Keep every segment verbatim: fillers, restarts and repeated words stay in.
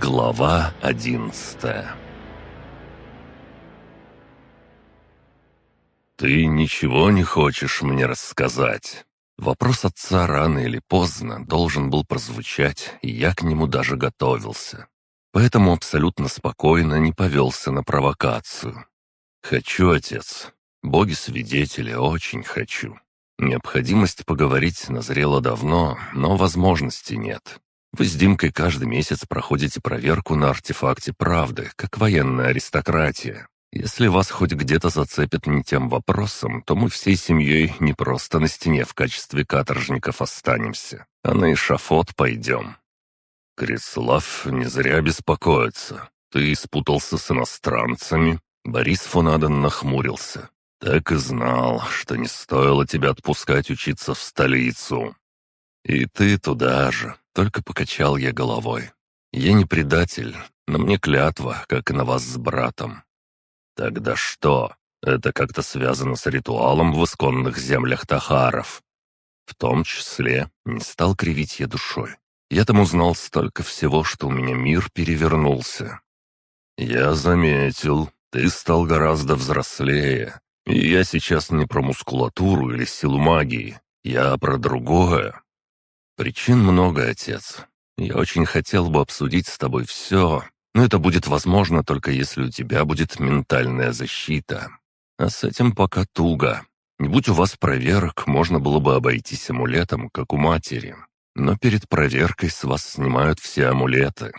Глава одиннадцатая. «Ты ничего не хочешь мне рассказать?» Вопрос отца рано или поздно должен был прозвучать, и я к нему даже готовился. Поэтому абсолютно спокойно не повелся на провокацию. «Хочу, отец. Боги-свидетели, очень хочу. Необходимость поговорить назрела давно, но возможности нет. Вы с Димкой каждый месяц проходите проверку на артефакте правды, как военная аристократия. Если вас хоть где-то зацепят не тем вопросом, то мы всей семьей не просто на стене в качестве каторжников останемся, а на эшафот пойдем». «Крислав не зря беспокоится. Ты спутался с иностранцами?» Борис фон Аден нахмурился. «Так и знал, что не стоило тебя отпускать учиться в столицу». «И ты туда же», — только покачал я головой. «Я не предатель, но мне клятва, как и на вас с братом». «Тогда что? Это как-то связано с ритуалом в исконных землях тахаров?» «В том числе», — не стал кривить я душой. «Я там узнал столько всего, что у меня мир перевернулся». «Я заметил, ты стал гораздо взрослее. И я сейчас не про мускулатуру или силу магии, я про другое. Причин много, отец. Я очень хотел бы обсудить с тобой все, но это будет возможно только если у тебя будет ментальная защита. А с этим пока туго. Не будь у вас проверок, можно было бы обойтись амулетом, как у матери. Но перед проверкой с вас снимают все амулеты».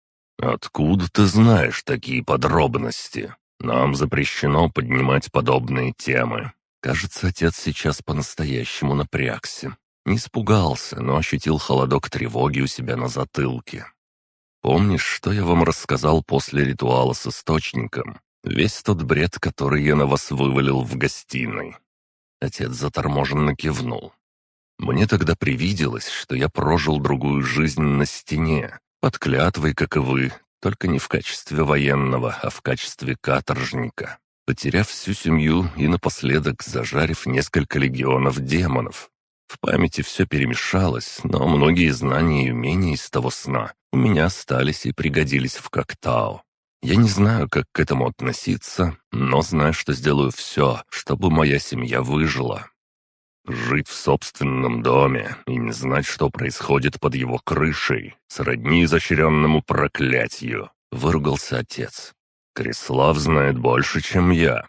«Откуда ты знаешь такие подробности? Нам запрещено поднимать подобные темы». Кажется, отец сейчас по-настоящему напрягся. Не испугался, но ощутил холодок тревоги у себя на затылке. «Помнишь, что я вам рассказал после ритуала с источником? Весь тот бред, который я на вас вывалил в гостиной». Отец заторможенно кивнул. «Мне тогда привиделось, что я прожил другую жизнь на стене, под клятвой, как и вы, только не в качестве военного, а в качестве каторжника, потеряв всю семью и напоследок зажарив несколько легионов демонов. В памяти все перемешалось, но многие знания и умения из того сна у меня остались и пригодились в Коктау. Я не знаю, как к этому относиться, но знаю, что сделаю все, чтобы моя семья выжила». «Жить в собственном доме и не знать, что происходит под его крышей, сродни изощренному проклятию», — выругался отец. «Крислав знает больше, чем я».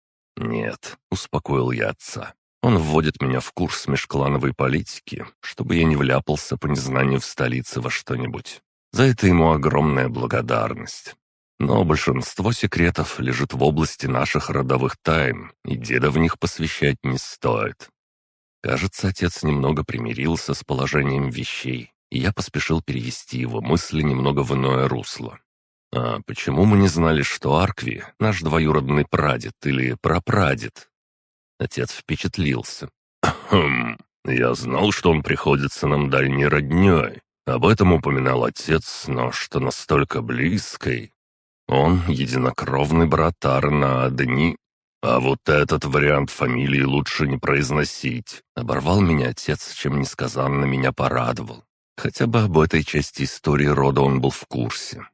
«Нет», — успокоил я отца. «Он вводит меня в курс межклановой политики, чтобы я не вляпался по незнанию в столице во что-нибудь. За это ему огромная благодарность. Но большинство секретов лежит в области наших родовых тайн, и деда в них посвящать не стоит». Кажется, отец немного примирился с положением вещей, и я поспешил перевести его мысли немного в иное русло. «А почему мы не знали, что Аркви — наш двоюродный прадед или прапрадед?» Отец впечатлился. «Хм, я знал, что он приходится нам дальней роднёй. Об этом упоминал отец, но что настолько близкой. Он — единокровный брат Арна Адни. А вот этот вариант фамилии лучше не произносить». Оборвал меня отец, чем несказанно меня порадовал. Хотя бы об этой части истории рода он был в курсе.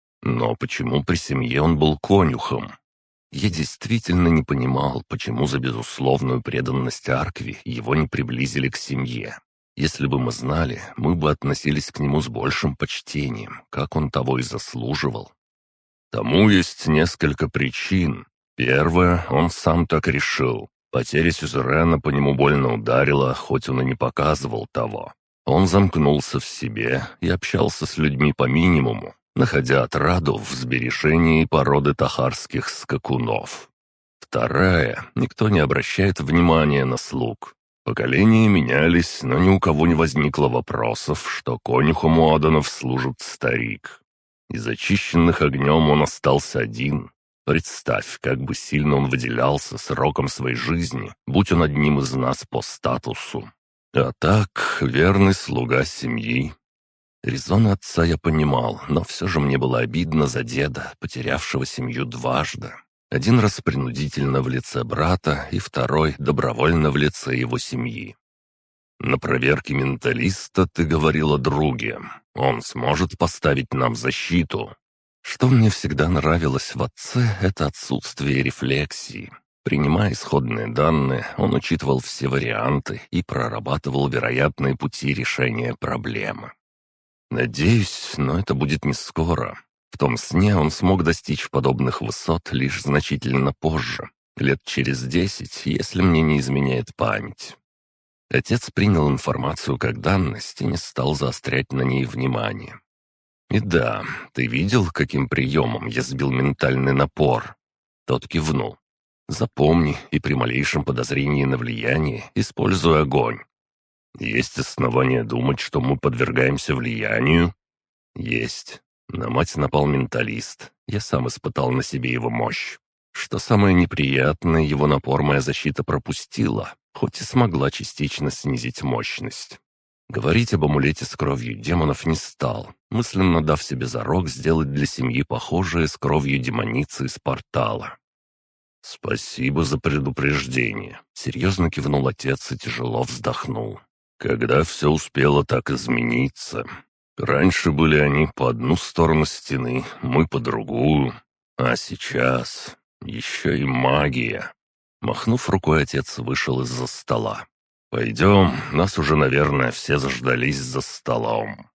Но почему при семье он был конюхом? Я действительно не понимал, почему за безусловную преданность Аркви его не приблизили к семье. Если бы мы знали, мы бы относились к нему с большим почтением, как он того и заслуживал. Тому есть несколько причин. Первое, он сам так решил. Потеря сюзерена по нему больно ударила, хоть он и не показывал того. Он замкнулся в себе и общался с людьми по минимуму, находя отраду в сбережении породы тахарских скакунов. Вторая, никто не обращает внимания на слуг. Поколения менялись, но ни у кого не возникло вопросов, что конюхом у Аданов служит старик. Из очищенных огнем он остался один. Представь, как бы сильно он выделялся сроком своей жизни, будь он одним из нас по статусу. А так, верный слуга семьи. Резон отца я понимал, но все же мне было обидно за деда, потерявшего семью дважды. Один раз принудительно в лице брата, и второй добровольно в лице его семьи. На проверке менталиста ты говорил о друге. Он сможет поставить нам защиту». Что мне всегда нравилось в отце, это отсутствие рефлексии. Принимая исходные данные, он учитывал все варианты и прорабатывал вероятные пути решения проблемы. Надеюсь, но это будет не скоро. В том сне он смог достичь подобных высот лишь значительно позже, лет через десять, если мне не изменяет память. Отец принял информацию как данность и не стал заострять на ней внимание. «И да, ты видел, каким приемом я сбил ментальный напор?» Тот кивнул. «Запомни, и при малейшем подозрении на влияние используй огонь». «Есть основания думать, что мы подвергаемся влиянию?» «Есть. На мать напал менталист. Я сам испытал на себе его мощь. Что самое неприятное, его напор моя защита пропустила, хоть и смогла частично снизить мощность. Говорить об амулете с кровью демонов не стал, мысленно дав себе зарок сделать для семьи похожее с кровью демоницы из портала. «Спасибо за предупреждение», — серьезно кивнул отец и тяжело вздохнул. «Когда все успело так измениться? Раньше были они по одну сторону стены, мы по другую, а сейчас еще и магия». Махнув рукой, отец вышел из-за стола. «Пойдем, нас уже, наверное, все заждались за столом».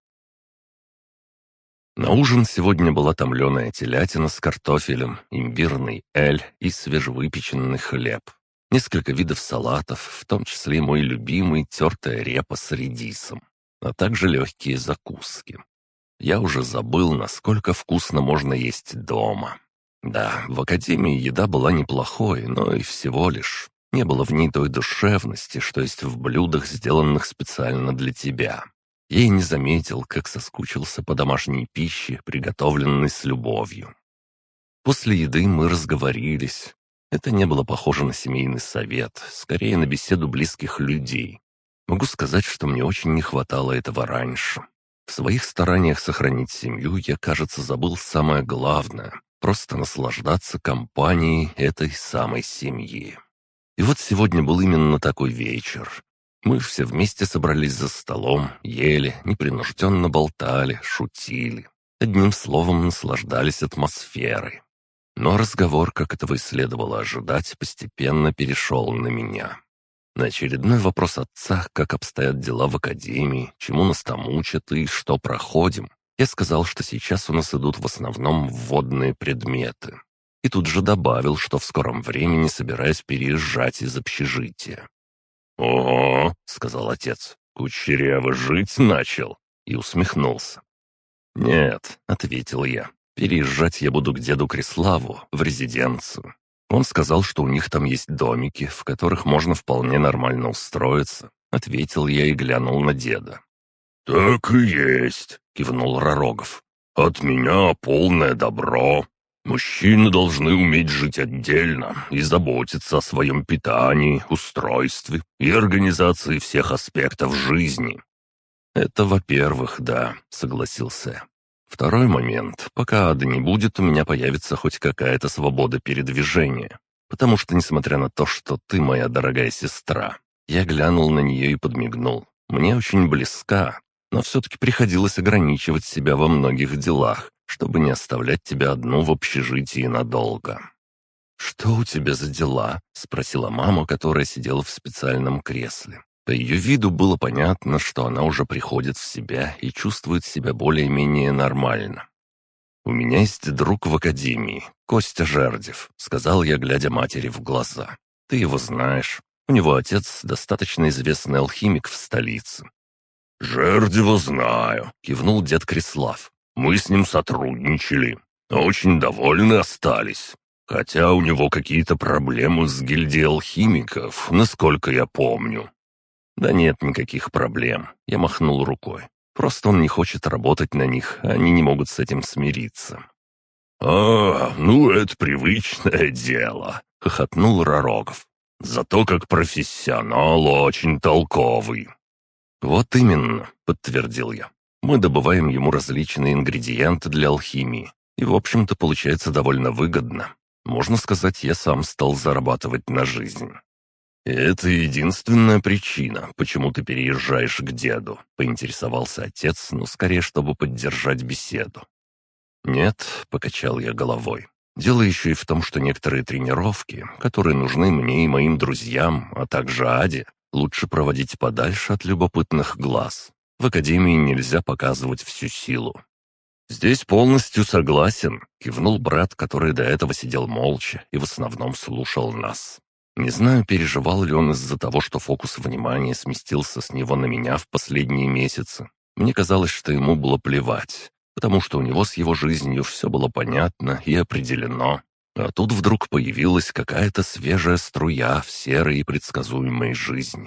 На ужин сегодня была томленая телятина с картофелем, имбирный эль и свежевыпеченный хлеб. Несколько видов салатов, в том числе и мой любимый тертая репа с редисом, а также легкие закуски. Я уже забыл, насколько вкусно можно есть дома. Да, в академии еда была неплохой, но и всего лишь. Не было в ней той душевности, что есть в блюдах, сделанных специально для тебя. Я и не заметил, как соскучился по домашней пище, приготовленной с любовью. После еды мы разговорились. Это не было похоже на семейный совет, скорее на беседу близких людей. Могу сказать, что мне очень не хватало этого раньше. В своих стараниях сохранить семью я, кажется, забыл самое главное — просто наслаждаться компанией этой самой семьи. И вот сегодня был именно такой вечер. Мы все вместе собрались за столом, ели, непринужденно болтали, шутили. Одним словом, наслаждались атмосферой. Но разговор, как этого и следовало ожидать, постепенно перешел на меня. На очередной вопрос отца, как обстоят дела в академии, чему нас там учат и что проходим, я сказал, что сейчас у нас идут в основном вводные предметы. И тут же добавил, что в скором времени собираюсь переезжать из общежития. «Ого», — сказал отец, — «кучеряво жить начал», и усмехнулся. «Нет», — ответил я, — «переезжать я буду к деду Криславу, в резиденцию. Он сказал, что у них там есть домики, в которых можно вполне нормально устроиться», — ответил я и глянул на деда. «Так и есть», — кивнул Ророгов. «От меня полное добро. Мужчины должны уметь жить отдельно и заботиться о своем питании, устройстве и организации всех аспектов жизни». «Это, во-первых, да», — согласился я. «Второй момент. Пока ада не будет, у меня появится хоть какая-то свобода передвижения. Потому что, несмотря на то, что ты моя дорогая сестра, я глянул на нее и подмигнул. Мне очень близка, но все-таки приходилось ограничивать себя во многих делах, чтобы не оставлять тебя одну в общежитии надолго». «Что у тебя за дела?» — спросила мама, которая сидела в специальном кресле. По ее виду было понятно, что она уже приходит в себя и чувствует себя более-менее нормально. «У меня есть друг в академии, Костя Жердев», — сказал я, глядя матери в глаза. «Ты его знаешь. У него отец достаточно известный алхимик в столице». «Жердева знаю», — кивнул дед Крислав. «Мы с ним сотрудничали. Очень довольны остались. Хотя у него какие-то проблемы с гильдией алхимиков, насколько я помню». «Да нет никаких проблем», — я махнул рукой. «Просто он не хочет работать на них, а они не могут с этим смириться». «А, ну это привычное дело», — хохотнул Ророгов. «Зато как профессионал очень толковый». «Вот именно», — подтвердил я. «Мы добываем ему различные ингредиенты для алхимии, и, в общем-то, получается довольно выгодно. Можно сказать, я сам стал зарабатывать на жизнь». «И это единственная причина, почему ты переезжаешь к деду», — поинтересовался отец, но скорее, чтобы поддержать беседу. «Нет», — покачал я головой. «Дело еще и в том, что некоторые тренировки, которые нужны мне и моим друзьям, а также Аде, лучше проводить подальше от любопытных глаз. В академии нельзя показывать всю силу». «Здесь полностью согласен», — кивнул брат, который до этого сидел молча и в основном слушал нас. Не знаю, переживал ли он из-за того, что фокус внимания сместился с него на меня в последние месяцы. Мне казалось, что ему было плевать, потому что у него с его жизнью все было понятно и определено. А тут вдруг появилась какая-то свежая струя в серой и предсказуемой жизни.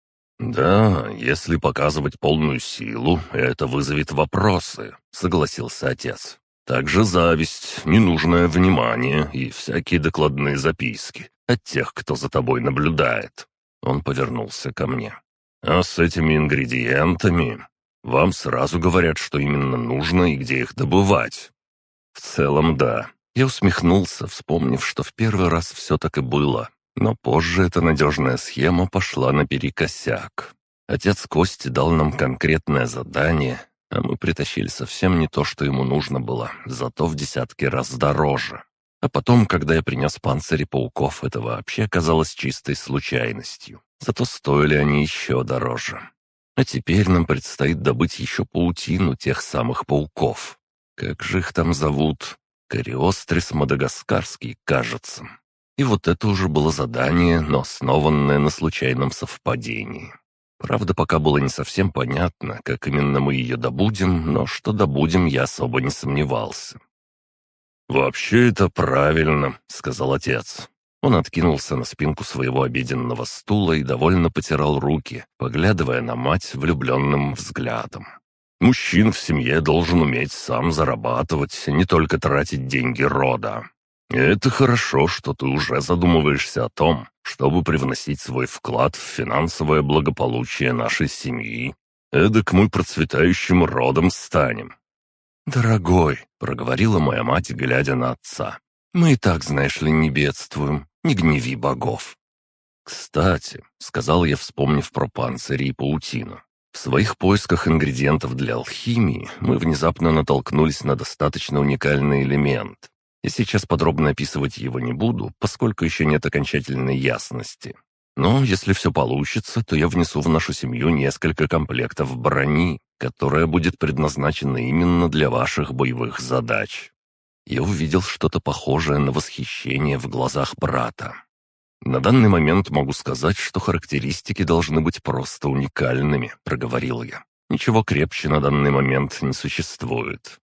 «Да, если показывать полную силу, это вызовет вопросы», — согласился отец. «Также зависть, ненужное внимание и всякие докладные записки от тех, кто за тобой наблюдает». Он повернулся ко мне. «А с этими ингредиентами вам сразу говорят, что именно нужно и где их добывать». «В целом, да». Я усмехнулся, вспомнив, что в первый раз все так и было. Но позже эта надежная схема пошла наперекосяк. Отец Кости дал нам конкретное задание, а мы притащили совсем не то, что ему нужно было, зато в десятки раз дороже. А потом, когда я принес панцири пауков, это вообще оказалось чистой случайностью. Зато стоили они еще дороже. А теперь нам предстоит добыть еще паутину тех самых пауков. Как же их там зовут? Кориострис мадагаскарский, кажется. И вот это уже было задание, но основанное на случайном совпадении. Правда, пока было не совсем понятно, как именно мы ее добудем, но что добудем, я особо не сомневался. «Вообще это правильно», — сказал отец. Он откинулся на спинку своего обеденного стула и довольно потирал руки, поглядывая на мать влюбленным взглядом. «Мужчина в семье должен уметь сам зарабатывать, не только тратить деньги рода. Это хорошо, что ты уже задумываешься о том, чтобы привносить свой вклад в финансовое благополучие нашей семьи. Эдак мы процветающим родом станем». «Дорогой», — проговорила моя мать, глядя на отца, — «мы и так, знаешь ли, не бедствуем, не гневи богов». «Кстати», — сказал я, вспомнив про панцири и паутину, в своих поисках ингредиентов для алхимии мы внезапно натолкнулись на достаточно уникальный элемент. Я сейчас подробно описывать его не буду, поскольку еще нет окончательной ясности. Но если все получится, то я внесу в нашу семью несколько комплектов брони, которая будет предназначена именно для ваших боевых задач. Я увидел что-то похожее на восхищение в глазах брата. «На данный момент могу сказать, что характеристики должны быть просто уникальными», — проговорил я. «Ничего крепче на данный момент не существует».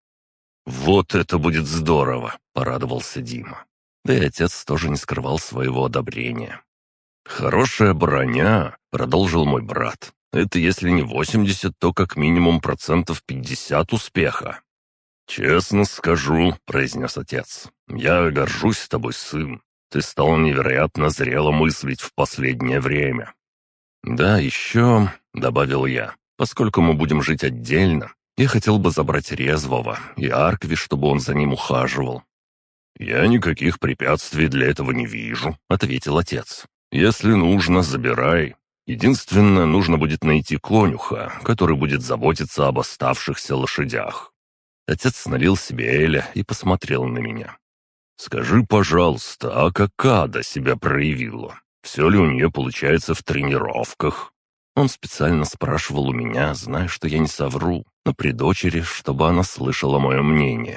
«Вот это будет здорово!» — порадовался Дима. Да и отец тоже не скрывал своего одобрения. «Хорошая броня», — продолжил мой брат. «Это если не восемьдесят, то как минимум процентов пятьдесят успеха». «Честно скажу», — произнес отец, — «я горжусь тобой, сын. Ты стал невероятно зрело мыслить в последнее время». «Да, еще», — добавил я, — «поскольку мы будем жить отдельно, я хотел бы забрать Резвого и Аркви, чтобы он за ним ухаживал». «Я никаких препятствий для этого не вижу», — ответил отец. «Если нужно, забирай. Единственное, нужно будет найти конюха, который будет заботиться об оставшихся лошадях». Отец налил себе эля и посмотрел на меня. «Скажи, пожалуйста, а как Ада себя проявила? Все ли у нее получается в тренировках?» Он специально спрашивал у меня, зная, что я не совру, но при дочери, чтобы она слышала мое мнение.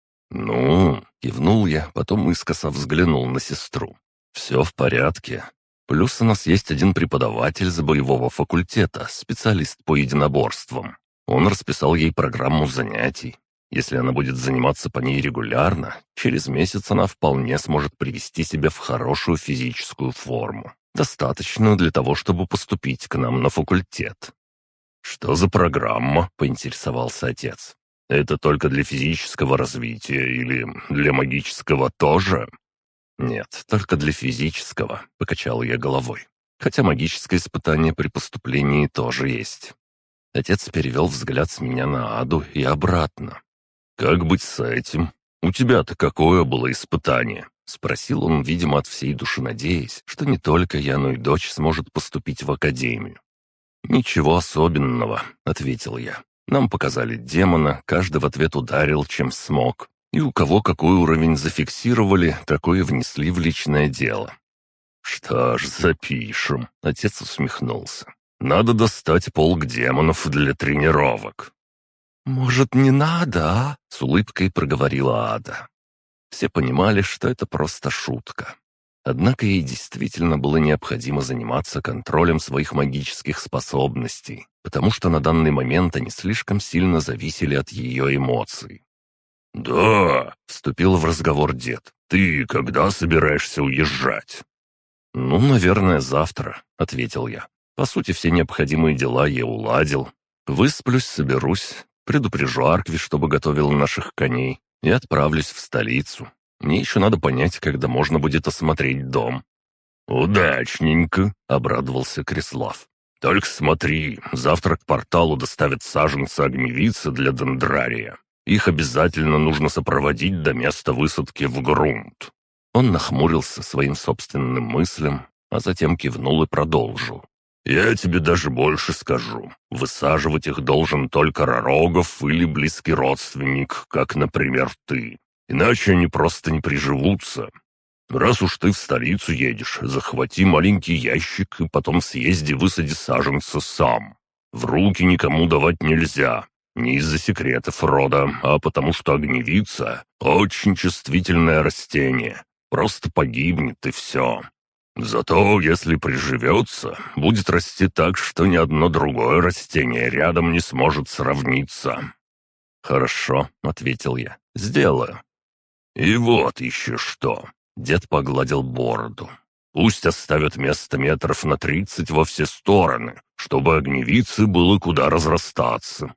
«Ну», — кивнул я, потом искоса взглянул на сестру. «Все в порядке. Плюс у нас есть один преподаватель с боевого факультета, специалист по единоборствам. Он расписал ей программу занятий. Если она будет заниматься по ней регулярно, через месяц она вполне сможет привести себя в хорошую физическую форму, достаточную для того, чтобы поступить к нам на факультет». «Что за программа?» — поинтересовался отец. «Это только для физического развития или для магического тоже?» «Нет, только для физического», — покачал я головой. «Хотя магическое испытание при поступлении тоже есть». Отец перевел взгляд с меня на Аду и обратно. «Как быть с этим? У тебя-то какое было испытание?» — спросил он, видимо, от всей души надеясь, что не только я, но и дочь сможет поступить в академию. «Ничего особенного», — ответил я. «Нам показали демона, каждый в ответ ударил, чем смог. И у кого какой уровень зафиксировали, такое внесли в личное дело». «Что ж, запишем», — отец усмехнулся. «Надо достать полк демонов для тренировок». «Может, не надо, а?» — с улыбкой проговорила Ада. Все понимали, что это просто шутка. Однако ей действительно было необходимо заниматься контролем своих магических способностей, потому что на данный момент они слишком сильно зависели от ее эмоций. «Да», — вступил в разговор дед, — «ты когда собираешься уезжать?» «Ну, наверное, завтра», — ответил я. «По сути, все необходимые дела я уладил. Высплюсь, соберусь, предупрежу Аркви, чтобы готовил наших коней, и отправлюсь в столицу. Мне еще надо понять, когда можно будет осмотреть дом». «Удачненько», — обрадовался Крислав. «Только смотри, завтра к порталу доставят саженцы огневицы для дендрария. Их обязательно нужно сопроводить до места высадки в грунт». Он нахмурился своим собственным мыслям, а затем кивнул и продолжил. «Я тебе даже больше скажу. Высаживать их должен только Ророгов или близкий родственник, как, например, ты. Иначе они просто не приживутся. Раз уж ты в столицу едешь, захвати маленький ящик и потом съезди высади саженца сам. В руки никому давать нельзя. Не из-за секретов рода, а потому что огневица — очень чувствительное растение. Просто погибнет и все. Зато, если приживется, будет расти так, что ни одно другое растение рядом не сможет сравниться». «Хорошо», — ответил я, — «сделаю». «И вот еще что». Дед погладил бороду. «Пусть оставят место метров на тридцать во все стороны, чтобы огневице было куда разрастаться».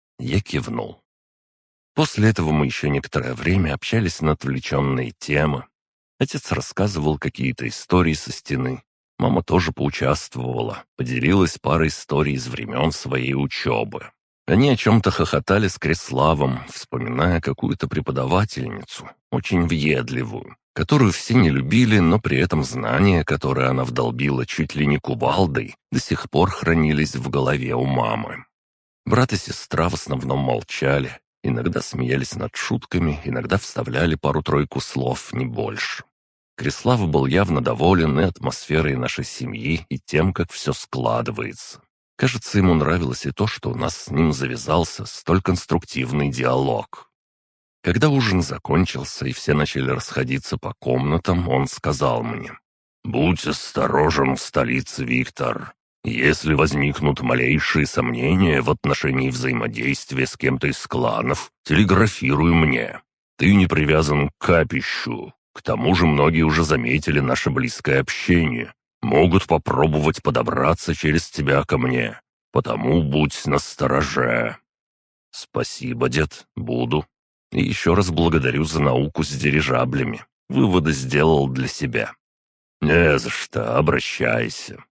Я кивнул. После этого мы еще некоторое время общались на отвлеченные темы. Отец рассказывал какие-то истории со стены. Мама тоже поучаствовала, поделилась парой историй из времен своей учебы. Они о чем-то хохотали с Криславом, вспоминая какую-то преподавательницу, очень въедливую, которую все не любили, но при этом знания, которые она вдолбила чуть ли не кувалдой, до сих пор хранились в голове у мамы. Брат и сестра в основном молчали, иногда смеялись над шутками, иногда вставляли пару-тройку слов, не больше. Крислав был явно доволен и атмосферой нашей семьи, и тем, как все складывается. Кажется, ему нравилось и то, что у нас с ним завязался столь конструктивный диалог. Когда ужин закончился и все начали расходиться по комнатам, он сказал мне: «Будь осторожен в столице, Виктор. Если возникнут малейшие сомнения в отношении взаимодействия с кем-то из кланов, телеграфируй мне. Ты не привязан к капищу. К тому же многие уже заметили наше близкое общение. Могут попробовать подобраться через тебя ко мне. Потому будь настороже». «Спасибо, дед, буду. И еще раз благодарю за науку с дирижаблями. Выводы сделал для себя». «Не за что, обращайся».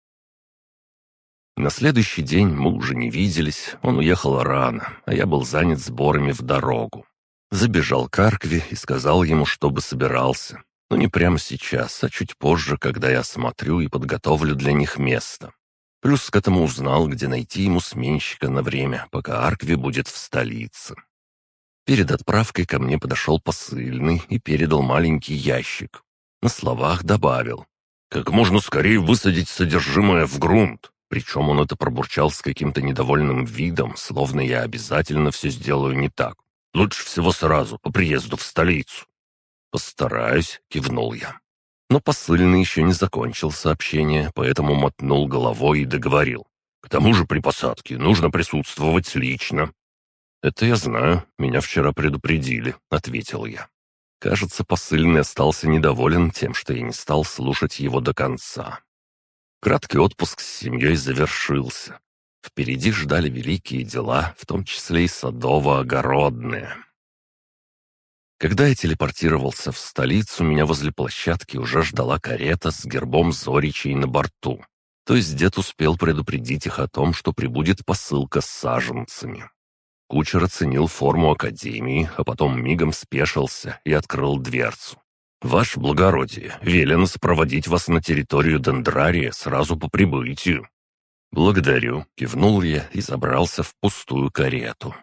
На следующий день мы уже не виделись, он уехал рано, а я был занят сборами в дорогу. Забежал к Аркви и сказал ему, чтобы собирался. Но не прямо сейчас, а чуть позже, когда я осмотрю и подготовлю для них место. Плюс к этому узнал, где найти ему сменщика на время, пока Аркви будет в столице. Перед отправкой ко мне подошел посыльный и передал маленький ящик. На словах добавил: «Как можно скорее высадить содержимое в грунт». Причем он это пробурчал с каким-то недовольным видом, словно я обязательно все сделаю не так. «Лучше всего сразу, по приезду в столицу». «Постараюсь», — кивнул я. Но посыльный еще не закончил сообщение, поэтому мотнул головой и договорил: «К тому же при посадке нужно присутствовать лично». «Это я знаю, меня вчера предупредили», — ответил я. Кажется, посыльный остался недоволен тем, что я не стал слушать его до конца. Краткий отпуск с семьей завершился. Впереди ждали великие дела, в том числе и садово-огородные. Когда я телепортировался в столицу, меня возле площадки уже ждала карета с гербом Зоричей на борту. То есть дед успел предупредить их о том, что прибудет посылка с саженцами. Кучер оценил форму академии, а потом мигом спешился и открыл дверцу. «Ваше благородие, велено сопроводить вас на территорию Дендрария сразу по прибытию». «Благодарю», — кивнул я и забрался в пустую карету.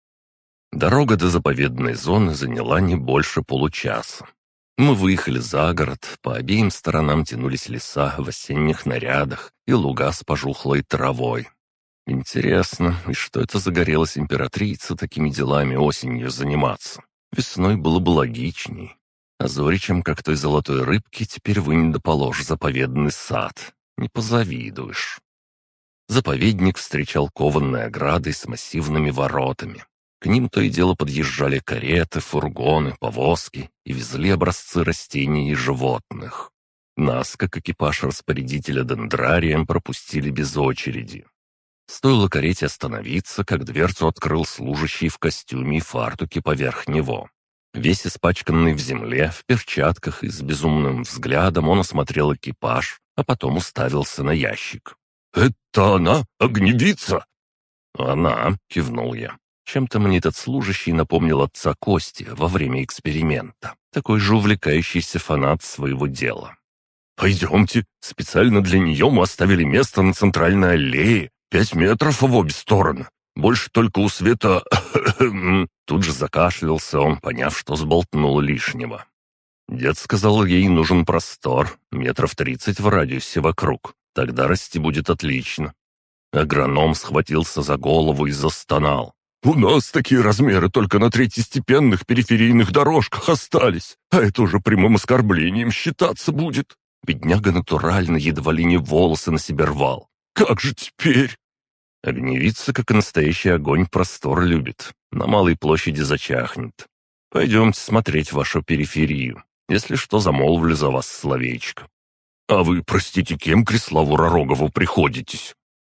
Дорога до заповедной зоны заняла не больше получаса. Мы выехали за город, по обеим сторонам тянулись леса в осенних нарядах и луга с пожухлой травой. Интересно, и что это загорелась императрица такими делами осенью заниматься? Весной было бы логичней. А зоричем, как той золотой рыбки, теперь вынь да положь заповедный сад. Не позавидуешь. Заповедник встречал кованной оградой с массивными воротами. К ним то и дело подъезжали кареты, фургоны, повозки и везли образцы растений и животных. Нас, как экипаж распорядителя Дендрарием, пропустили без очереди. Стоило карете остановиться, как дверцу открыл служащий в костюме и фартуке поверх него. Весь испачканный в земле, в перчатках и с безумным взглядом он осмотрел экипаж, а потом уставился на ящик. «Это она, огневица?» «Она», — кивнул я. Чем-то мне этот служащий напомнил отца Кости во время эксперимента. Такой же увлекающийся фанат своего дела. «Пойдемте, специально для нее мы оставили место на центральной аллее. Пять метров в обе стороны. Больше только у Света...» Тут же закашлялся он, поняв, что сболтнул лишнего. Дед сказал, ей нужен простор, метров тридцать в радиусе вокруг. Тогда расти будет отлично. Агроном схватился за голову и застонал. «У нас такие размеры только на третьестепенных периферийных дорожках остались, а это уже прямым оскорблением считаться будет». Бедняга натурально едва ли не волосы на себе рвал. «Как же теперь?» Огневица, как и настоящий огонь, простор любит. На малой площади зачахнет. Пойдемте смотреть вашу периферию. Если что, замолвлю за вас словечко. «А вы, простите, кем к Криславу Ророгову приходитесь?»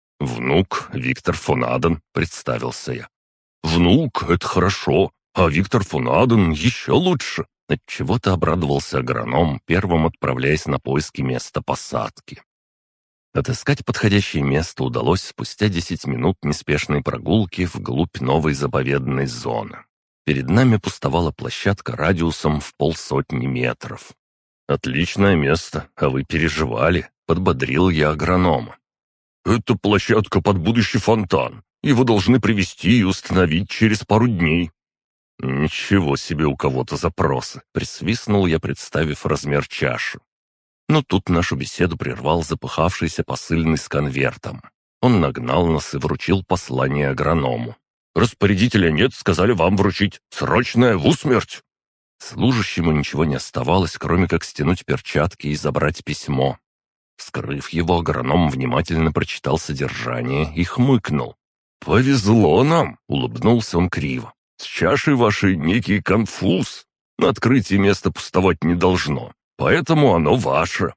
«Внук Виктор фон Аден», — представился я. «Внук — это хорошо, а Виктор фон Аден еще лучше». Отчего-то обрадовался агроном, первым отправляясь на поиски места посадки. Отыскать подходящее место удалось спустя десять минут неспешной прогулки вглубь новой заповедной зоны. Перед нами пустовала площадка радиусом в полсотни метров. «Отличное место, а вы переживали», — подбодрил я агронома. «Это площадка под будущий фонтан. Его должны привезти и установить через пару дней». «Ничего себе у кого-то запросы», — присвистнул я, представив размер чаши. Но тут нашу беседу прервал запыхавшийся посыльный с конвертом. Он нагнал нас и вручил послание агроному. «Распорядителя нет, сказали вам вручить. Срочная в усмерть!» Служащему ничего не оставалось, кроме как стянуть перчатки и забрать письмо. Вскрыв его, агроном внимательно прочитал содержание и хмыкнул. «Повезло нам!» — улыбнулся он криво. «С чашей вашей некий конфуз. На открытии место пустовать не должно, поэтому оно ваше».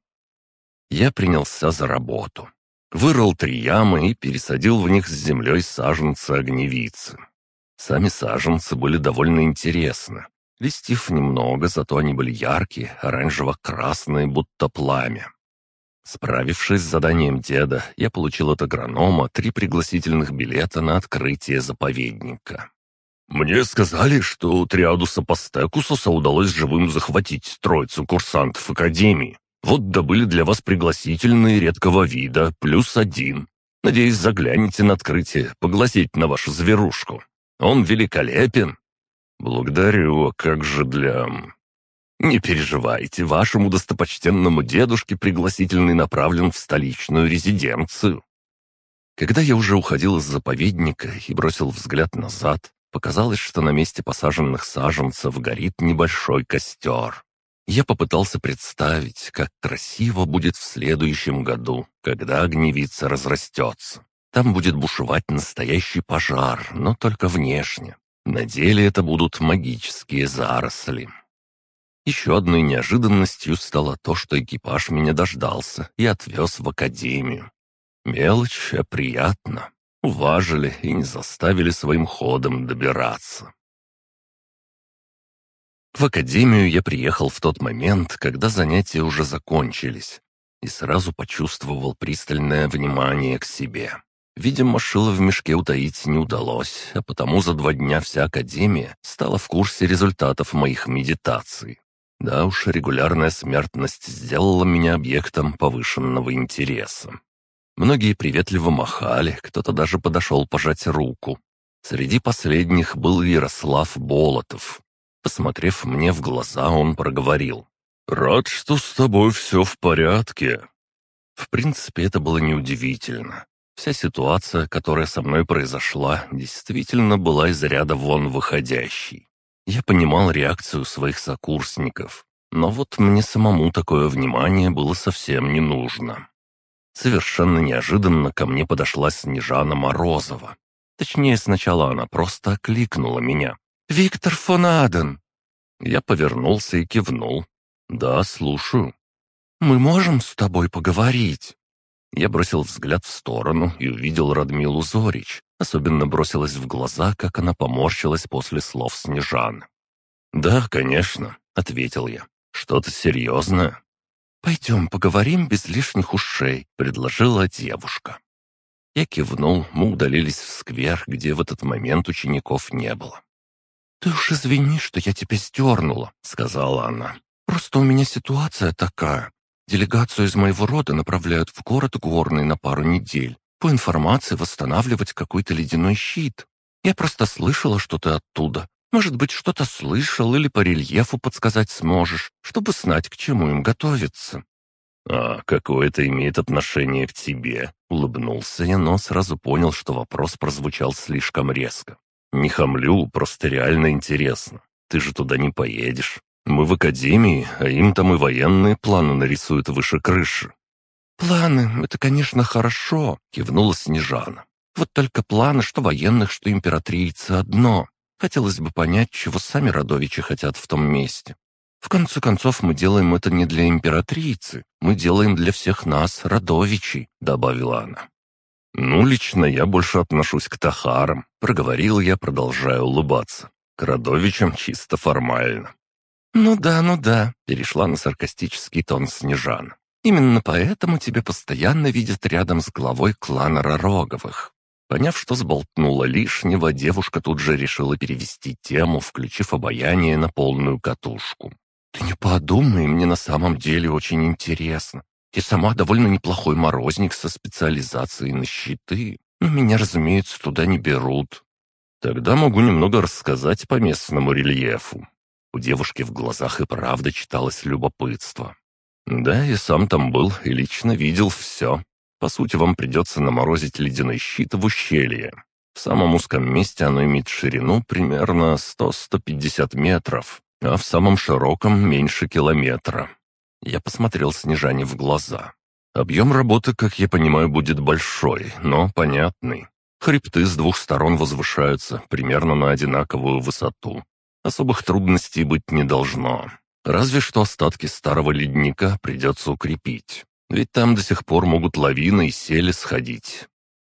Я принялся за работу. Вырыл три ямы и пересадил в них с землей саженцы огневицы. Сами саженцы были довольно интересны. Листьев немного, зато они были яркие, оранжево-красные, будто пламя. Справившись с заданием деда, я получил от агронома три пригласительных билета на открытие заповедника. «Мне сказали, что у Триадуса Пастекусоса удалось живым захватить троицу курсантов Академии. Вот добыли для вас пригласительные редкого вида, плюс один. Надеюсь, заглянете на открытие, поглазеть на вашу зверушку. Он великолепен». «Благодарю, а как же для...» «Не переживайте, вашему достопочтенному дедушке пригласительный направлен в столичную резиденцию». Когда я уже уходил из заповедника и бросил взгляд назад, показалось, что на месте посаженных саженцев горит небольшой костер. Я попытался представить, как красиво будет в следующем году, когда огневица разрастется. Там будет бушевать настоящий пожар, но только внешне. На деле это будут магические заросли. Еще одной неожиданностью стало то, что экипаж меня дождался и отвез в академию. Мелочь, а приятно. Уважили и не заставили своим ходом добираться. В академию я приехал в тот момент, когда занятия уже закончились, и сразу почувствовал пристальное внимание к себе. Видимо, шило в мешке утаить не удалось, а потому за два дня вся академия стала в курсе результатов моих медитаций. Да уж, регулярная смертность сделала меня объектом повышенного интереса. Многие приветливо махали, кто-то даже подошел пожать руку. Среди последних был Ярослав Болотов. Посмотрев мне в глаза, он проговорил: «Рад, что с тобой все в порядке». В принципе, это было неудивительно. Вся ситуация, которая со мной произошла, действительно была из ряда вон выходящей. Я понимал реакцию своих сокурсников, но вот мне самому такое внимание было совсем не нужно. Совершенно неожиданно ко мне подошла Снежана Морозова. Точнее, сначала она просто окликнула меня: «Виктор фон Аден!» Я повернулся и кивнул. «Да, слушаю». «Мы можем с тобой поговорить?» Я бросил взгляд в сторону и увидел Радмилу Зорич. Особенно бросилось в глаза, как она поморщилась после слов Снежаны. «Да, конечно», — ответил я. «Что-то серьезное?» «Пойдем поговорим без лишних ушей», — предложила девушка. Я кивнул, мы удалились в сквер, где в этот момент учеников не было. «Ты уж извини, что я тебя стернула», — сказала она. «Просто у меня ситуация такая. Делегацию из моего рода направляют в город Горный на пару недель. По информации восстанавливать какой-то ледяной щит. Я просто слышала, что ты оттуда. Может быть, что-то слышал или по рельефу подсказать сможешь, чтобы знать, к чему им готовиться». «А какое это имеет отношение к тебе?» — улыбнулся я, но сразу понял, что вопрос прозвучал слишком резко. «Не хамлю, просто реально интересно. Ты же туда не поедешь. Мы в академии, а им там и военные планы нарисуют выше крыши». «Планы — это, конечно, хорошо», — кивнула Снежана. «Вот только планы, что военных, что императрицы, одно. Хотелось бы понять, чего сами родовичи хотят в том месте. В конце концов, мы делаем это не для императрицы, мы делаем для всех нас, родовичей», — добавила она. «Ну, лично я больше отношусь к тахарам», — проговорил я, продолжая улыбаться. «К родовичам чисто формально». «Ну да, ну да», — перешла на саркастический тон Снежана. «Именно поэтому тебя постоянно видят рядом с главой клана Ророговых». Поняв, что сболтнула лишнего, девушка тут же решила перевести тему, включив обаяние на полную катушку. «Ты не подумай, мне на самом деле очень интересно. Я сама довольно неплохой морозник со специализацией на щиты, но меня, разумеется, туда не берут». «Тогда могу немного рассказать по местному рельефу». У девушки в глазах и правда читалось любопытство. «Да, я сам там был и лично видел все. По сути, вам придется наморозить ледяной щит в ущелье. В самом узком месте оно имеет ширину примерно сто — сто пятьдесят метров, а в самом широком меньше километра». Я посмотрел Снежане в глаза. «Объем работы, как я понимаю, будет большой, но понятный. Хребты с двух сторон возвышаются примерно на одинаковую высоту. Особых трудностей быть не должно. Разве что остатки старого ледника придется укрепить. Ведь там до сих пор могут лавины и сели сходить».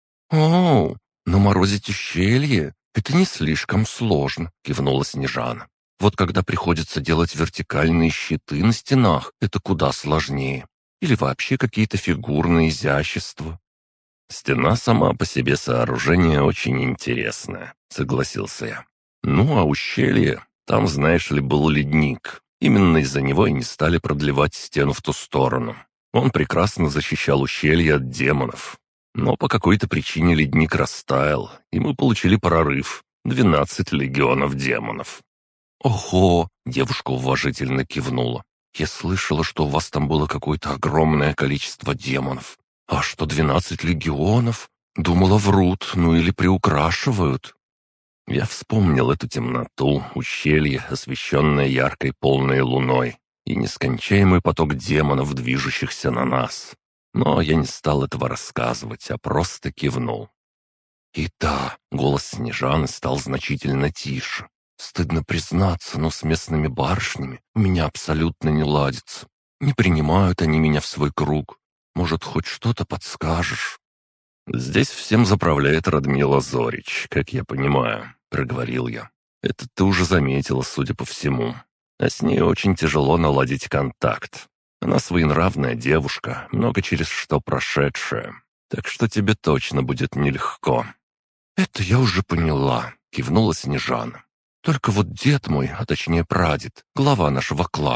«О, но морозить ущелье — это не слишком сложно», — кивнула Снежана. «Вот когда приходится делать вертикальные щиты на стенах, это куда сложнее. Или вообще какие-то фигурные изящества». «Стена сама по себе сооружение очень интересное», — согласился я. «Ну, а ущелье, там, знаешь ли, был ледник. Именно из-за него и не стали продлевать стену в ту сторону. Он прекрасно защищал ущелье от демонов. Но по какой-то причине ледник растаял, и мы получили прорыв. Двенадцать легионов демонов». «Ого!» — девушка уважительно кивнула. «Я слышала, что у вас там было какое-то огромное количество демонов. А что, двенадцать легионов? Думала, врут, ну или приукрашивают». Я вспомнил эту темноту, ущелье, освещенное яркой полной луной, и нескончаемый поток демонов, движущихся на нас. Но я не стал этого рассказывать, а просто кивнул. И да, голос Снежаны стал значительно тише. Стыдно признаться, но с местными барышнями у меня абсолютно не ладится. Не принимают они меня в свой круг. Может, хоть что-то подскажешь?» «Здесь всем заправляет Радмила Зорич, как я понимаю», — проговорил я. «Это ты уже заметила, судя по всему. А с ней очень тяжело наладить контакт. Она своенравная девушка, много через что прошедшая. Так что тебе точно будет нелегко». «Это я уже поняла», — кивнула Снежана. «Только вот дед мой, а точнее прадед, глава нашего клана,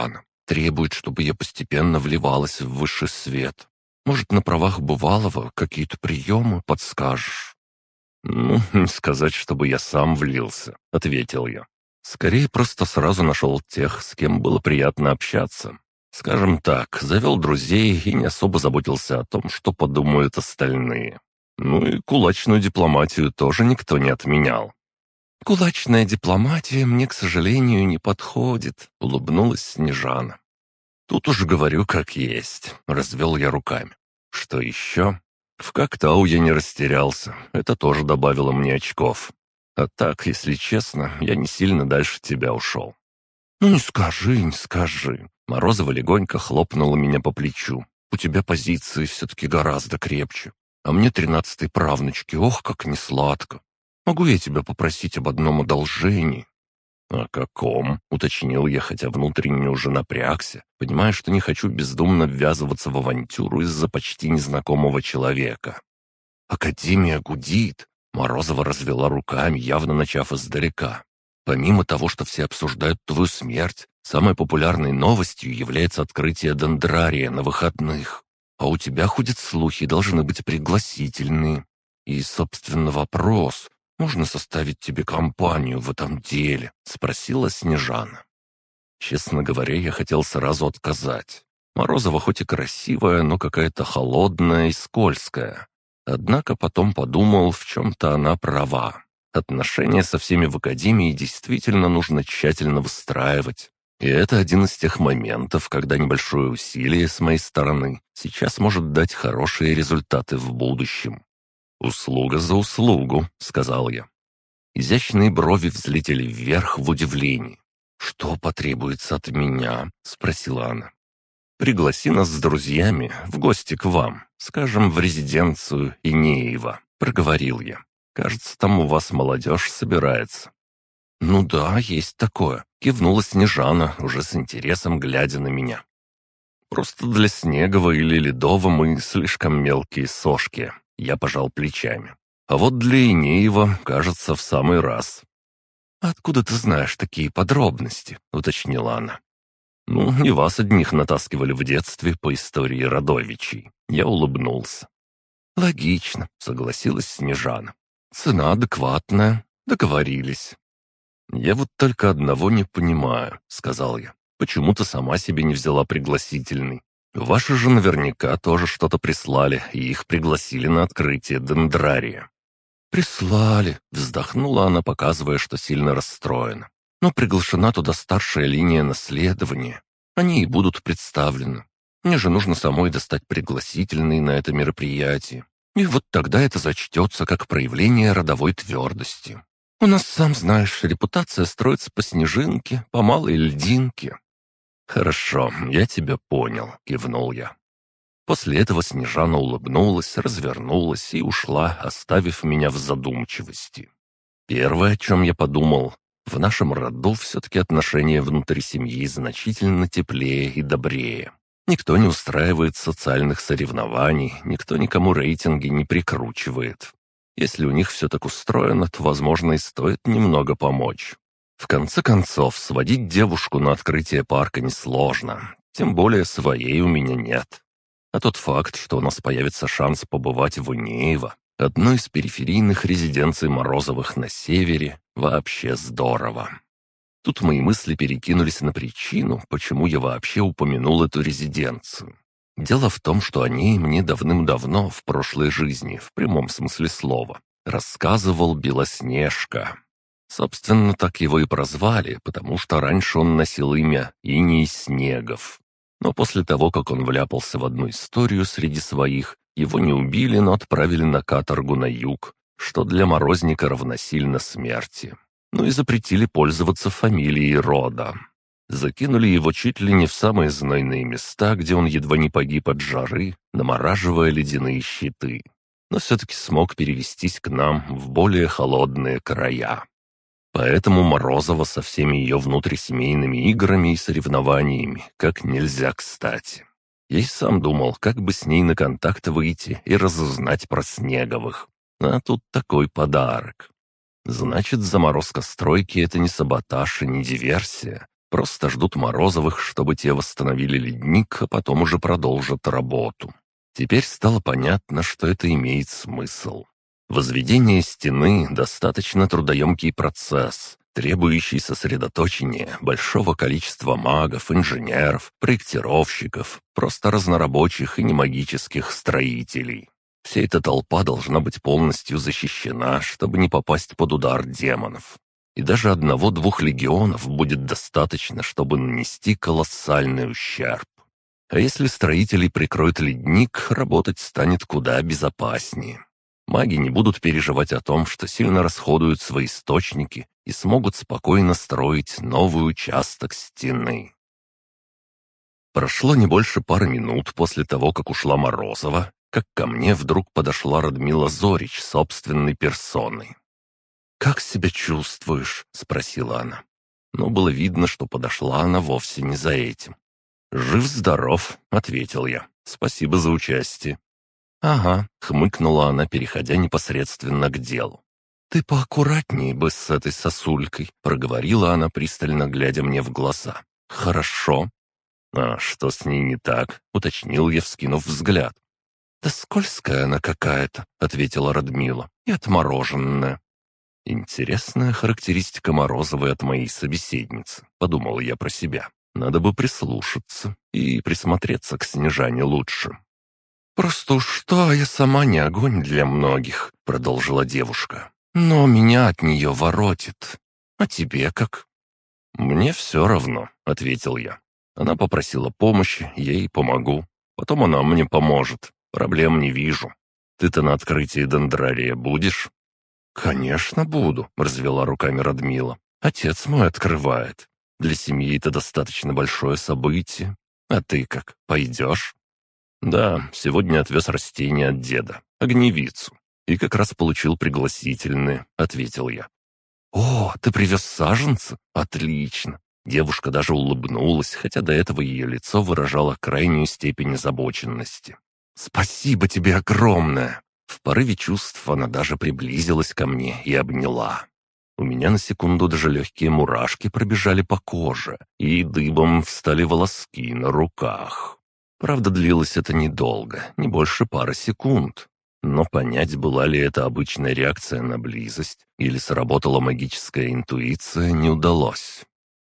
требует, чтобы я постепенно вливалась в высший свет. Может, на правах бывалого какие-то приемы подскажешь?» «Ну, не сказать, чтобы я сам влился», — ответил я. «Скорее, просто сразу нашел тех, с кем было приятно общаться. Скажем так, завел друзей и не особо заботился о том, что подумают остальные. Ну и кулачную дипломатию тоже никто не отменял». «Кулачная дипломатия мне, к сожалению, не подходит», — улыбнулась Снежана. «Тут уж говорю как есть», — развел я руками. «Что еще?» В Коктау я не растерялся, это тоже добавило мне очков. А так, если честно, я не сильно дальше тебя ушел. «Ну не скажи, не скажи». Морозова легонько хлопнула меня по плечу. «У тебя позиции все-таки гораздо крепче. А мне тринадцатой правнучки, ох, как несладко. Могу я тебя попросить об одном одолжении?» «О каком?» — уточнил я, хотя внутренне уже напрягся, понимая, что не хочу бездумно ввязываться в авантюру из-за почти незнакомого человека. «Академия гудит», — Морозова развела руками, явно начав издалека. «Помимо того, что все обсуждают твою смерть, самой популярной новостью является открытие дендрария на выходных. А у тебя, ходят слухи, должны быть пригласительные. И, собственно, вопрос, можно составить тебе компанию в этом деле?» — спросила Снежана. Честно говоря, я хотел сразу отказать. Морозова хоть и красивая, но какая-то холодная и скользкая. Однако потом подумал, в чем-то она права. Отношения со всеми в академии действительно нужно тщательно выстраивать. И это один из тех моментов, когда небольшое усилие с моей стороны сейчас может дать хорошие результаты в будущем. «Услуга за услугу», — сказал я. Изящные брови взлетели вверх в удивлении. «Что потребуется от меня?» — спросила она. «Пригласи нас с друзьями в гости к вам, скажем, в резиденцию Инеева», — проговорил я. «Кажется, там у вас молодежь собирается». «Ну да, есть такое», — кивнула Снежана, уже с интересом глядя на меня. «Просто для Снегова или Ледова мы слишком мелкие сошки», — я пожал плечами. «А вот для Инеева, кажется, в самый раз». «Откуда ты знаешь такие подробности?» — уточнила она. «Ну, не вас одних натаскивали в детстве по истории Родовичей». Я улыбнулся. «Логично», — согласилась Снежана. «Цена адекватная. Договорились». «Я вот только одного не понимаю», — сказал я. «Почему ты сама себе не взяла пригласительный? Ваши же наверняка тоже что-то прислали, и их пригласили на открытие дендрария». «Прислали», — вздохнула она, показывая, что сильно расстроена. «Но приглашена туда старшая линия наследования. Они и будут представлены. Мне же нужно самой достать пригласительные на это мероприятие. И вот тогда это зачтется как проявление родовой твердости. У нас, сам знаешь, репутация строится по снежинке, по малой льдинке». «Хорошо, я тебя понял», — кивнул я. После этого Снежана улыбнулась, развернулась и ушла, оставив меня в задумчивости. Первое, о чем я подумал, в нашем роду все-таки отношения внутри семьи значительно теплее и добрее. Никто не устраивает социальных соревнований, никто никому рейтинги не прикручивает. Если у них все так устроено, то, возможно, и стоит немного помочь. В конце концов, сводить девушку на открытие парка несложно, тем более своей у меня нет. А тот факт, что у нас появится шанс побывать в Инеево, одной из периферийных резиденций Морозовых на севере, вообще здорово. Тут мои мысли перекинулись на причину, почему я вообще упомянул эту резиденцию. Дело в том, что о ней мне давным-давно, в прошлой жизни, в прямом смысле слова, рассказывал Белоснежка. Собственно, так его и прозвали, потому что раньше он носил имя Иней Снегов. Но после того, как он вляпался в одну историю среди своих, его не убили, но отправили на каторгу на юг, что для морозника равносильно смерти. Ну и запретили пользоваться фамилией рода. Закинули его чуть ли не в самые знойные места, где он едва не погиб от жары, намораживая ледяные щиты. Но все-таки смог перевестись к нам в более холодные края. Поэтому Морозова со всеми ее внутрисемейными играми и соревнованиями как нельзя кстати. Я и сам думал, как бы с ней на контакт выйти и разузнать про Снеговых. А тут такой подарок. Значит, заморозка стройки — это не саботаж и не диверсия, Просто ждут Морозовых, чтобы те восстановили ледник, а потом уже продолжат работу. Теперь стало понятно, что это имеет смысл. Возведение стены — достаточно трудоемкий процесс, требующий сосредоточения большого количества магов, инженеров, проектировщиков, просто разнорабочих и немагических строителей. Вся эта толпа должна быть полностью защищена, чтобы не попасть под удар демонов. И даже одного-двух легионов будет достаточно, чтобы нанести колоссальный ущерб. А если строители прикроют ледник, работать станет куда безопаснее. Маги не будут переживать о том, что сильно расходуют свои источники и смогут спокойно строить новый участок стены. Прошло не больше пары минут после того, как ушла Морозова, как ко мне вдруг подошла Радмила Зорич собственной персоной. «Как себя чувствуешь?» — спросила она. Но было видно, что подошла она вовсе не за этим. «Жив-здоров», — ответил я. «Спасибо за участие». «Ага», — хмыкнула она, переходя непосредственно к делу. «Ты поаккуратнее бы с этой сосулькой», — проговорила она, пристально глядя мне в глаза. «Хорошо». «А что с ней не так?» — уточнил я, вскинув взгляд. «Да скользкая она какая-то», — ответила Радмила, — «и отмороженная». «Интересная характеристика Морозовой от моей собеседницы», — подумал я про себя. «Надо бы прислушаться и присмотреться к Снежане лучше». «Просто уж что, я сама не огонь для многих», — продолжила девушка. «Но меня от нее воротит. А тебе как?» «Мне все равно», — ответил я. Она попросила помощи, я ей помогу. Потом она мне поможет. Проблем не вижу. Ты-то на открытии дендрария будешь?» «Конечно буду», — развела руками Радмила. «Отец мой открывает. Для семьи это достаточно большое событие. А ты как, пойдешь?» «Да, сегодня отвез растения от деда, огневицу. И как раз получил пригласительные», — ответил я. «О, ты привез саженцы? Отлично!» Девушка даже улыбнулась, хотя до этого ее лицо выражало крайнюю степень озабоченности. «Спасибо тебе огромное!» В порыве чувств она даже приблизилась ко мне и обняла. У меня на секунду даже легкие мурашки пробежали по коже, и дыбом встали волоски на руках. Правда, длилось это недолго, не больше пары секунд. Но понять, была ли это обычная реакция на близость или сработала магическая интуиция, не удалось.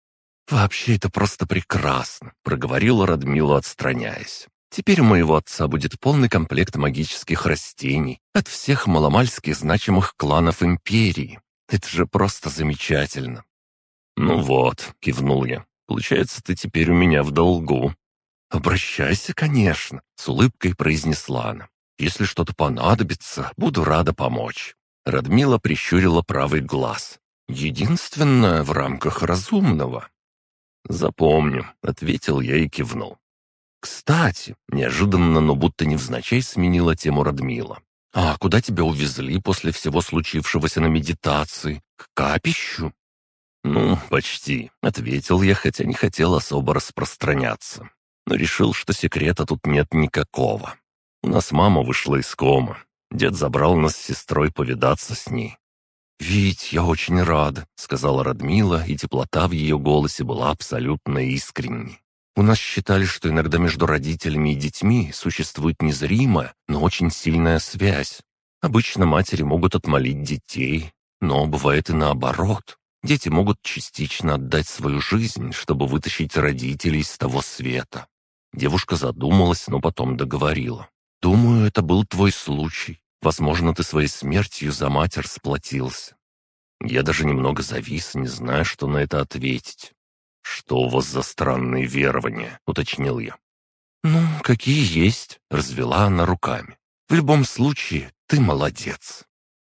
«Вообще это просто прекрасно», — проговорила Радмила, отстраняясь. «Теперь у моего отца будет полный комплект магических растений от всех маломальски значимых кланов империи. Это же просто замечательно». «Ну вот», — кивнул я, — «получается, ты теперь у меня в долгу». «Обращайся, конечно», — с улыбкой произнесла она. «Если что-то понадобится, буду рада помочь». Радмила прищурила правый глаз. «Единственное, в рамках разумного». «Запомню», — ответил я и кивнул. «Кстати», — неожиданно, но будто невзначай сменила тему Радмила. «А куда тебя увезли после всего случившегося на медитации? К капищу?» «Ну, почти», — ответил я, хотя не хотел особо распространяться. Но решил, что секрета тут нет никакого. У нас мама вышла из комы. Дед забрал нас с сестрой повидаться с ней. «Вить, я очень рада», — сказала Радмила, и теплота в ее голосе была абсолютно искренней. «У нас считали, что иногда между родителями и детьми существует незримая, но очень сильная связь. Обычно матери могут отмолить детей, но бывает и наоборот. Дети могут частично отдать свою жизнь, чтобы вытащить родителей из того света». Девушка задумалась, но потом договорила. «Думаю, это был твой случай. Возможно, ты своей смертью за мать расплатился». Я даже немного завис, не зная, что на это ответить. «Что у вас за странные верования?» — уточнил я. «Ну, какие есть», — развела она руками. «В любом случае, ты молодец».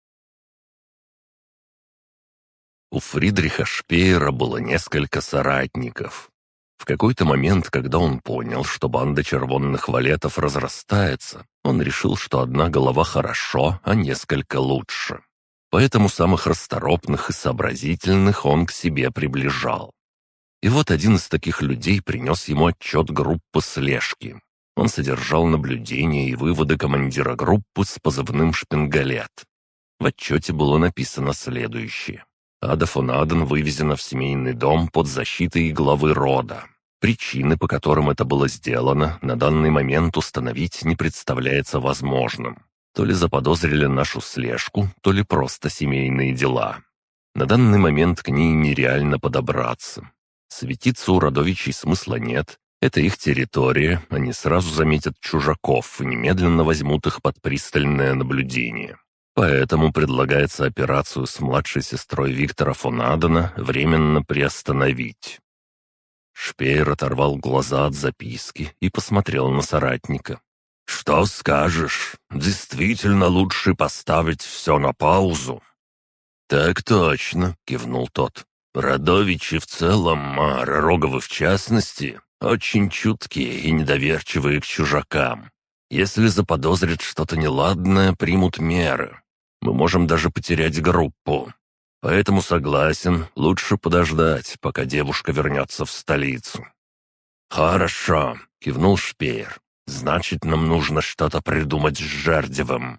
У Фридриха Шпеера было несколько соратников. В какой-то момент, когда он понял, что банда червонных валетов разрастается, он решил, что одна голова хорошо, а несколько лучше. Поэтому самых расторопных и сообразительных он к себе приближал. И вот один из таких людей принес ему отчет группы слежки. Он содержал наблюдения и выводы командира группы с позывным «Шпингалет». В отчете было написано следующее. Ада фон Аден вывезена в семейный дом под защитой главы рода. Причины, по которым это было сделано, на данный момент установить не представляется возможным. То ли заподозрили нашу слежку, то ли просто семейные дела. На данный момент к ней нереально подобраться. Светиться у родовичей смысла нет. Это их территория, они сразу заметят чужаков и немедленно возьмут их под пристальное наблюдение. Поэтому предлагается операцию с младшей сестрой Виктора фон Адена временно приостановить. Шпеер оторвал глаза от записки и посмотрел на соратника. «Что скажешь? Действительно лучше поставить все на паузу?» «Так точно», — кивнул тот. «Родовичи в целом, а Ророговы в частности, очень чуткие и недоверчивые к чужакам. Если заподозрят что-то неладное, примут меры. Мы можем даже потерять группу. Поэтому согласен, лучше подождать, пока девушка вернется в столицу». «Хорошо», — кивнул Шпеер. «Значит, нам нужно что-то придумать с Жердевым».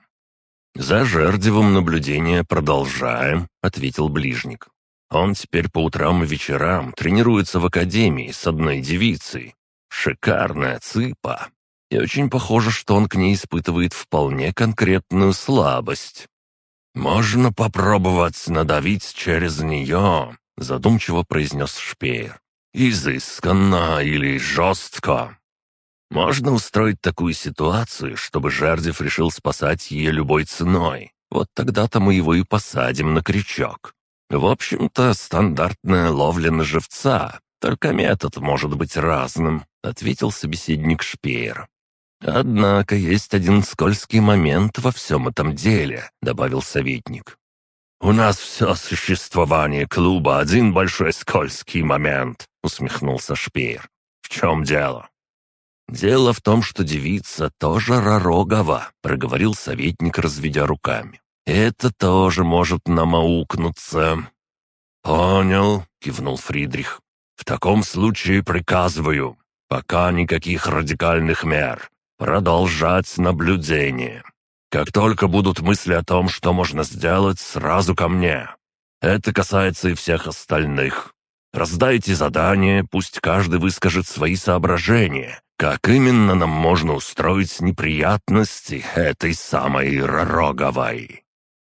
«За Жердевым наблюдение продолжаем», — ответил Ближник. «Он теперь по утрам и вечерам тренируется в академии с одной девицей. Шикарная цыпа. И очень похоже, что он к ней испытывает вполне конкретную слабость». «Можно попробовать надавить через нее», — задумчиво произнес Шпеер. «Изысканно или жестко. Можно устроить такую ситуацию, чтобы Жердев решил спасать ее любой ценой. Вот тогда-то мы его и посадим на крючок. В общем-то, стандартная ловля на живца, только метод может быть разным», — ответил собеседник Шпеера. «Однако есть один скользкий момент во всем этом деле», — добавил советник. «У нас все существование клуба один большой скользкий момент», — усмехнулся Шпеер. «В чем дело?» «Дело в том, что девица тоже Ророгова», — проговорил советник, разведя руками. «Это тоже может намаукнуться». «Понял», — кивнул Фридрих. «В таком случае приказываю, пока никаких радикальных мер, продолжать наблюдение. Как только будут мысли о том, что можно сделать, сразу ко мне. Это касается и всех остальных. Раздайте задания, пусть каждый выскажет свои соображения, как именно нам можно устроить неприятности этой самой Ророговой».